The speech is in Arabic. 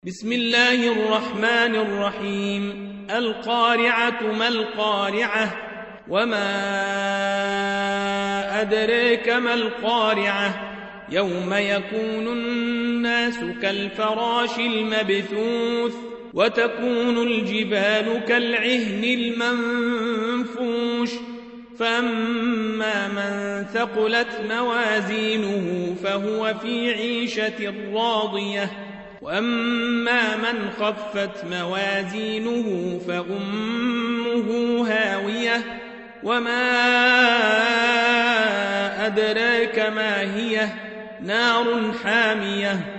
بسم الله الرحمن الرحيم. القارعة ما القارعة وما أدريك ما القارعة يوم يكون الناس كالفراش المبثوث وتكون الجبال كالعهن المنفوش فأما من ثقلت موازينه فهو في عيشة راضية وأما من خفت موازينه فأمه هاوية وما أدراك ما هي نار حامية